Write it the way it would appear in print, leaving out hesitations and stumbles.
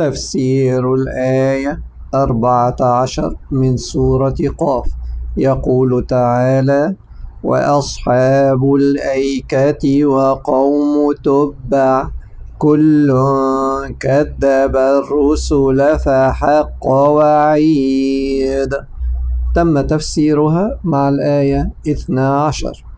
تفسير الآية 14 من سورة قاف. يقول تعالى: وأصحاب الأيكة وقوم تبع كل كذب الرسل فحق وعيد. تم تفسيرها مع الآية 12.